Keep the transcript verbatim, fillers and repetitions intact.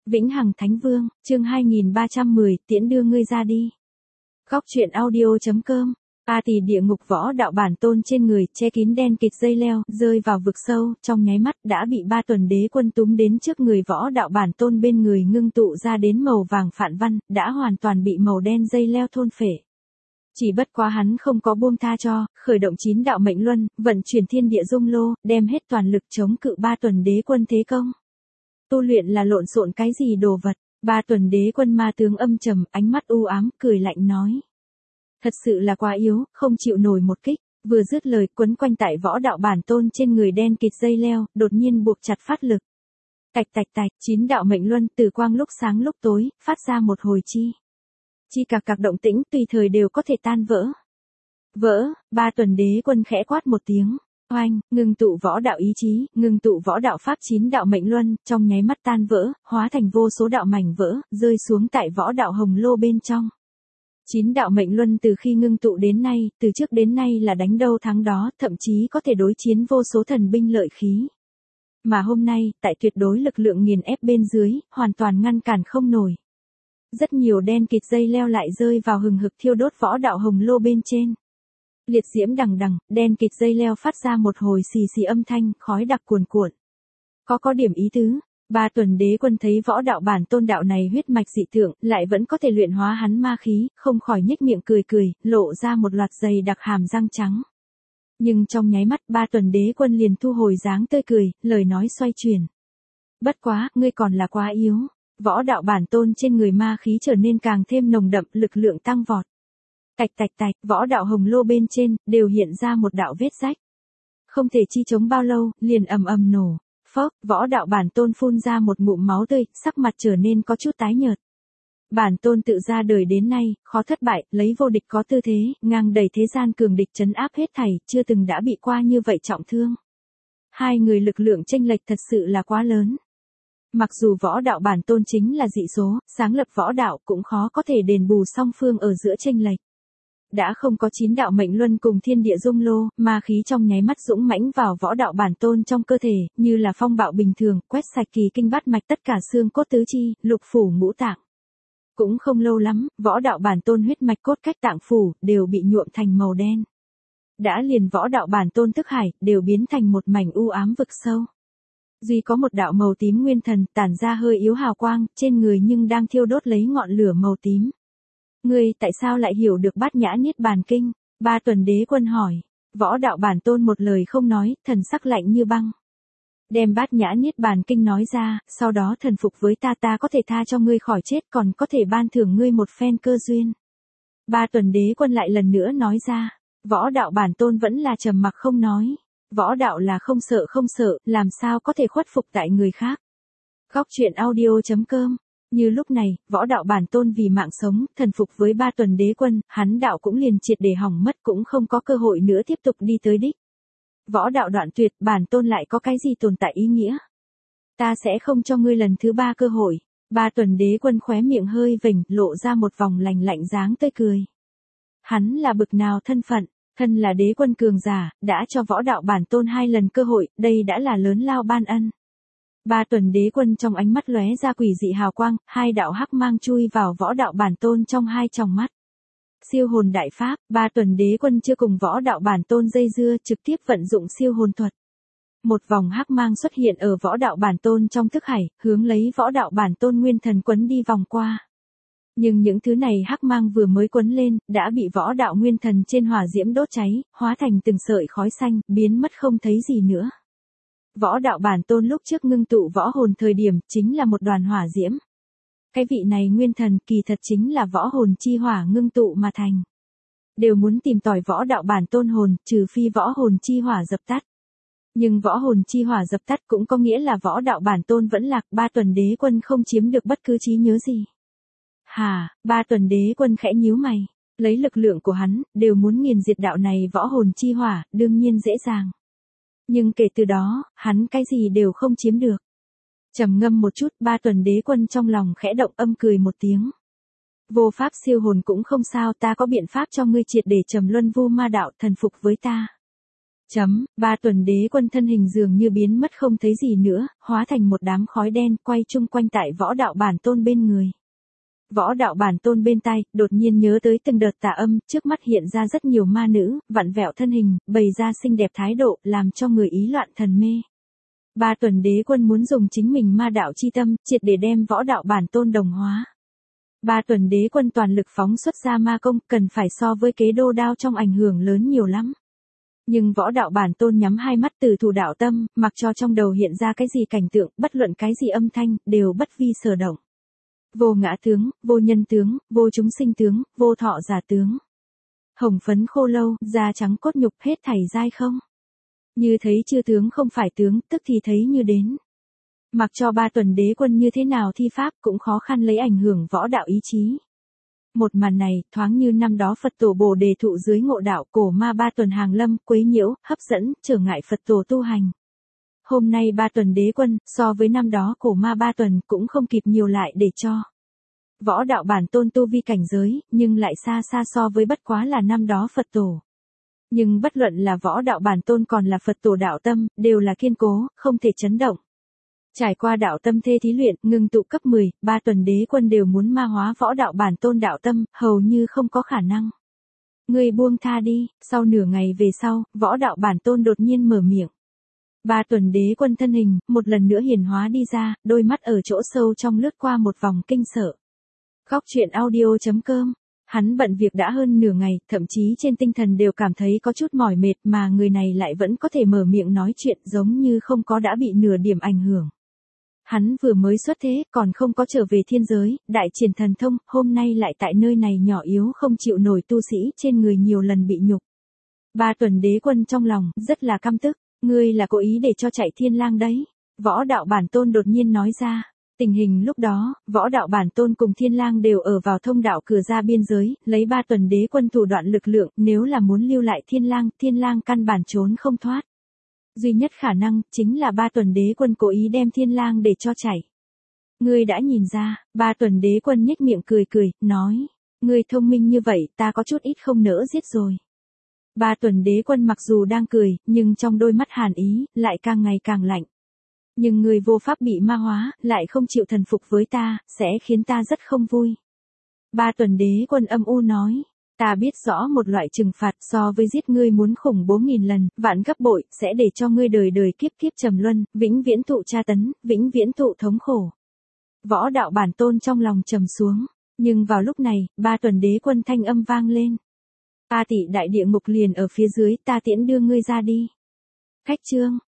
Vĩnh Hằng Thánh Vương, chương hai nghìn ba trăm mười, tiễn đưa ngươi ra đi. Góc truyện audio chấm com. A Tỳ địa ngục võ đạo bản tôn trên người, che kín đen kịt dây leo, rơi vào vực sâu, trong nháy mắt đã bị ba tuần đế quân túm đến trước người võ đạo bản tôn bên người ngưng tụ ra đến màu vàng phản văn, đã hoàn toàn bị màu đen dây leo thôn phệ. Chỉ bất quá hắn không có buông tha cho, khởi động chín đạo mệnh luân, vận chuyển thiên địa dung lô, đem hết toàn lực chống cự ba tuần đế quân thế công. Tu luyện là lộn xộn cái gì đồ vật, ba tuần đế quân ma tướng âm trầm, ánh mắt u ám, cười lạnh nói. Thật sự là quá yếu, không chịu nổi một kích, vừa dứt lời quấn quanh tại võ đạo bản tôn trên người đen kịt dây leo, đột nhiên buộc chặt phát lực. Tạch tạch tạch, chín đạo mệnh luân từ quang lúc sáng lúc tối, phát ra một hồi chi. Chi cạc cạc động tĩnh tùy thời đều có thể tan vỡ. Vỡ, ba tuần đế quân khẽ quát một tiếng. Oanh, ngưng tụ võ đạo ý chí, ngưng tụ võ đạo pháp chín đạo mệnh luân, trong nháy mắt tan vỡ, hóa thành vô số đạo mảnh vỡ, rơi xuống tại võ đạo hồng lô bên trong. Chín đạo mệnh luân từ khi ngưng tụ đến nay, từ trước đến nay là đánh đâu thắng đó, thậm chí có thể đối chiến vô số thần binh lợi khí. Mà hôm nay, tại tuyệt đối lực lượng nghiền ép bên dưới, hoàn toàn ngăn cản không nổi. Rất nhiều đen kịt dây leo lại rơi vào hừng hực thiêu đốt võ đạo hồng lô bên trên. Liệt diễm đằng đằng, đen kịt dây leo phát ra một hồi xì xì âm thanh, khói đặc cuồn cuộn. Có có điểm ý tứ, ba tuần đế quân thấy võ đạo bản tôn đạo này huyết mạch dị tượng, lại vẫn có thể luyện hóa hắn ma khí, không khỏi nhếch miệng cười cười, lộ ra một loạt dày đặc hàm răng trắng. Nhưng trong nháy mắt ba tuần đế quân liền thu hồi dáng tươi cười, lời nói xoay chuyển. Bất quá, ngươi còn là quá yếu. Võ đạo bản tôn trên người ma khí trở nên càng thêm nồng đậm, lực lượng tăng vọt. Tạch tạch tạch, võ đạo hồng lô bên trên, đều hiện ra một đạo vết rách. Không thể chi chống bao lâu, liền ầm ầm nổ. Phốc, võ đạo bản tôn phun ra một ngụm máu tươi, sắc mặt trở nên có chút tái nhợt. Bản tôn tự ra đời đến nay, khó thất bại, lấy vô địch có tư thế, ngang đầy thế gian cường địch trấn áp hết thảy, chưa từng đã bị qua như vậy trọng thương. Hai người lực lượng chênh lệch thật sự là quá lớn. Mặc dù võ đạo bản tôn chính là dị số, sáng lập võ đạo cũng khó có thể đền bù song phương ở giữa chênh lệch. Đã không có chín đạo mệnh luân cùng thiên địa dung lô, ma khí trong nháy mắt dũng mãnh vào võ đạo bản tôn trong cơ thể, như là phong bạo bình thường, quét sạch kỳ kinh bát mạch tất cả xương cốt tứ chi, lục phủ ngũ tạng. Cũng không lâu lắm, võ đạo bản tôn huyết mạch cốt cách tạng phủ, đều bị nhuộm thành màu đen. Đã liền võ đạo bản tôn thức hải, đều biến thành một mảnh u ám vực sâu. Duy có một đạo màu tím nguyên thần, tản ra hơi yếu hào quang, trên người nhưng đang thiêu đốt lấy ngọn lửa màu tím. Ngươi tại sao lại hiểu được bát nhã niết bàn kinh? Ba tuần đế quân hỏi. Võ đạo bản tôn một lời không nói, thần sắc lạnh như băng. Đem bát nhã niết bàn kinh nói ra, sau đó thần phục với ta ta có thể tha cho ngươi khỏi chết còn có thể ban thưởng ngươi một phen cơ duyên. Ba tuần đế quân lại lần nữa nói ra. Võ đạo bản tôn vẫn là trầm mặc không nói. Võ đạo là không sợ không sợ, làm sao có thể khuất phục tại người khác. Góc truyện audio chấm com. Như lúc này, võ đạo bản tôn vì mạng sống, thần phục với ba tuần đế quân, hắn đạo cũng liền triệt để hỏng mất cũng không có cơ hội nữa tiếp tục đi tới đích. Võ đạo đoạn tuyệt, bản tôn lại có cái gì tồn tại ý nghĩa? Ta sẽ không cho ngươi lần thứ ba cơ hội. Ba tuần đế quân khóe miệng hơi vểnh, lộ ra một vòng lành lạnh dáng tươi cười. Hắn là bực nào thân phận? Thân là đế quân cường giả, đã cho võ đạo bản tôn hai lần cơ hội, đây đã là lớn lao ban ân. Ba tuần đế quân trong ánh mắt lóe ra quỷ dị hào quang, hai đạo hắc mang chui vào võ đạo bản tôn trong hai tròng mắt. Siêu hồn đại pháp, ba tuần đế quân chưa cùng võ đạo bản tôn dây dưa, trực tiếp vận dụng siêu hồn thuật. Một vòng hắc mang xuất hiện ở võ đạo bản tôn trong thức hải, hướng lấy võ đạo bản tôn nguyên thần quấn đi vòng qua. Nhưng những thứ này hắc mang vừa mới quấn lên, đã bị võ đạo nguyên thần trên hỏa diễm đốt cháy, hóa thành từng sợi khói xanh, biến mất không thấy gì nữa. Võ đạo bản tôn lúc trước ngưng tụ võ hồn thời điểm, chính là một đoàn hỏa diễm. Cái vị này nguyên thần kỳ thật chính là võ hồn chi hỏa ngưng tụ mà thành. Đều muốn tìm tòi võ đạo bản tôn hồn, trừ phi võ hồn chi hỏa dập tắt. Nhưng võ hồn chi hỏa dập tắt cũng có nghĩa là võ đạo bản tôn vẫn lạc, ba tuần đế quân không chiếm được bất cứ trí nhớ gì. Hà, ba tuần đế quân khẽ nhíu mày, lấy lực lượng của hắn, đều muốn nghiền diệt đạo này võ hồn chi hỏa, đương nhiên dễ dàng. Nhưng kể từ đó, hắn cái gì đều không chiếm được. Trầm ngâm một chút, ba tuần đế quân trong lòng khẽ động âm cười một tiếng. Vô pháp siêu hồn cũng không sao, ta có biện pháp cho ngươi triệt để trầm luân vu ma đạo thần phục với ta. Chấm, ba tuần đế quân thân hình dường như biến mất không thấy gì nữa, hóa thành một đám khói đen quay chung quanh tại võ đạo bản tôn bên người. Võ đạo bản tôn bên tai, đột nhiên nhớ tới từng đợt tà âm, trước mắt hiện ra rất nhiều ma nữ, vặn vẹo thân hình, bày ra xinh đẹp thái độ, làm cho người ý loạn thần mê. Ba tuần đế quân muốn dùng chính mình ma đạo chi tâm, triệt để đem võ đạo bản tôn đồng hóa. Ba tuần đế quân toàn lực phóng xuất ra ma công, cần phải so với kế đô đao trong ảnh hưởng lớn nhiều lắm. Nhưng võ đạo bản tôn nhắm hai mắt từ thủ đạo tâm, mặc cho trong đầu hiện ra cái gì cảnh tượng, bất luận cái gì âm thanh, đều bất vi sở động. Vô ngã tướng, vô nhân tướng, vô chúng sinh tướng, vô thọ giả tướng. Hồng phấn khô lâu, da trắng cốt nhục hết thảy dai không. Như thấy chưa tướng không phải tướng, tức thì thấy như đến. Mặc cho ba tuần đế quân như thế nào thi pháp cũng khó khăn lấy ảnh hưởng võ đạo ý chí. Một màn này, thoáng như năm đó Phật tổ Bồ Đề thụ dưới ngộ đạo cổ ma ba tuần hàng lâm, quấy nhiễu, hấp dẫn, trở ngại Phật tổ tu hành. Hôm nay ba tuần đế quân, so với năm đó cổ ma ba tuần cũng không kịp nhiều lại để cho. Võ đạo bản tôn tu vi cảnh giới, nhưng lại xa xa so với bất quá là năm đó Phật tổ. Nhưng bất luận là võ đạo bản tôn còn là Phật tổ đạo tâm, đều là kiên cố, không thể chấn động. Trải qua đạo tâm thê thí luyện, ngưng tụ cấp mười, ba tuần đế quân đều muốn ma hóa võ đạo bản tôn đạo tâm, hầu như không có khả năng. Ngươi buông tha đi, sau nửa ngày về sau, võ đạo bản tôn đột nhiên mở miệng. Ba tuần đế quân thân hình, một lần nữa hiển hóa đi ra, đôi mắt ở chỗ sâu trong lướt qua một vòng kinh sợ. Góc truyện audio chấm com. Hắn bận việc đã hơn nửa ngày, thậm chí trên tinh thần đều cảm thấy có chút mỏi mệt mà người này lại vẫn có thể mở miệng nói chuyện giống như không có đã bị nửa điểm ảnh hưởng. Hắn vừa mới xuất thế, còn không có trở về thiên giới, đại triển thần thông, hôm nay lại tại nơi này nhỏ yếu không chịu nổi tu sĩ trên người nhiều lần bị nhục. Ba tuần đế quân trong lòng, rất là căm tức, ngươi là cố ý để cho chạy thiên lang đấy. Võ đạo bản tôn đột nhiên nói ra. Tình hình lúc đó, võ đạo bản tôn cùng thiên lang đều ở vào thông đạo cửa ra biên giới, lấy ba tuần đế quân thủ đoạn lực lượng, nếu là muốn lưu lại thiên lang, thiên lang căn bản trốn không thoát. Duy nhất khả năng, chính là ba tuần đế quân cố ý đem thiên lang để cho chạy. Ngươi đã nhìn ra, ba tuần đế quân nhếch miệng cười cười, nói, ngươi thông minh như vậy, ta có chút ít không nỡ giết rồi. Ba tuần đế quân mặc dù đang cười, nhưng trong đôi mắt hàn ý, lại càng ngày càng lạnh. Nhưng người vô pháp bị ma hóa, lại không chịu thần phục với ta, sẽ khiến ta rất không vui. Ba tuần đế quân âm u nói, ta biết rõ một loại trừng phạt so với giết ngươi muốn khủng bố nghìn lần, vạn gấp bội, sẽ để cho ngươi đời đời kiếp kiếp trầm luân, vĩnh viễn thụ tra tấn, vĩnh viễn thụ thống khổ. Võ đạo bản tôn trong lòng trầm xuống, nhưng vào lúc này, ba tuần đế quân thanh âm vang lên. A tị đại địa ngục liền ở phía dưới, ta tiễn đưa ngươi ra đi. Khách chương.